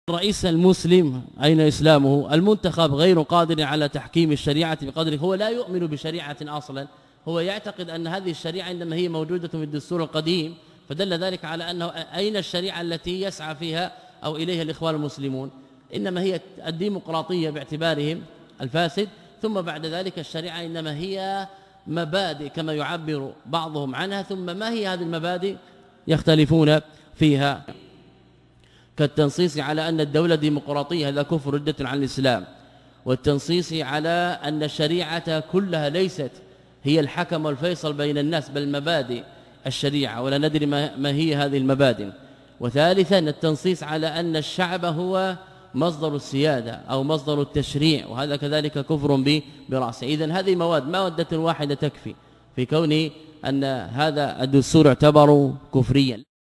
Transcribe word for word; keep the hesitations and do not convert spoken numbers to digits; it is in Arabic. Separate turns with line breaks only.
الرئيس المسلم أين إسلامه؟ المنتخب غير قادر على تحكيم الشريعة بقدره، هو لا يؤمن بشريعة أصلا، هو يعتقد أن هذه الشريعة إنما هي موجودة في الدستور القديم، فدل ذلك على أنه أين الشريعة التي يسعى فيها أو إليها الإخوان المسلمون؟ إنما هي الديمقراطية باعتبارهم الفاسد، ثم بعد ذلك الشريعة إنما هي مبادئ كما يعبر بعضهم عنها، ثم ما هي هذه المبادئ يختلفون فيها، كالتنصيص على أن الدولة ديمقراطية هذا كفر ردة عن الإسلام، والتنصيص على أن الشريعة كلها ليست هي الحكم والفيصل بين الناس بل مبادئ الشريعة ولا ندري ما هي هذه المبادئ. وثالثا التنصيص على أن الشعب هو مصدر السيادة أو مصدر التشريع، وهذا كذلك كفر برأسه. إذن هذه مواد مادة واحدة تكفي في كون أن هذا الدستور يعتبر كفريا.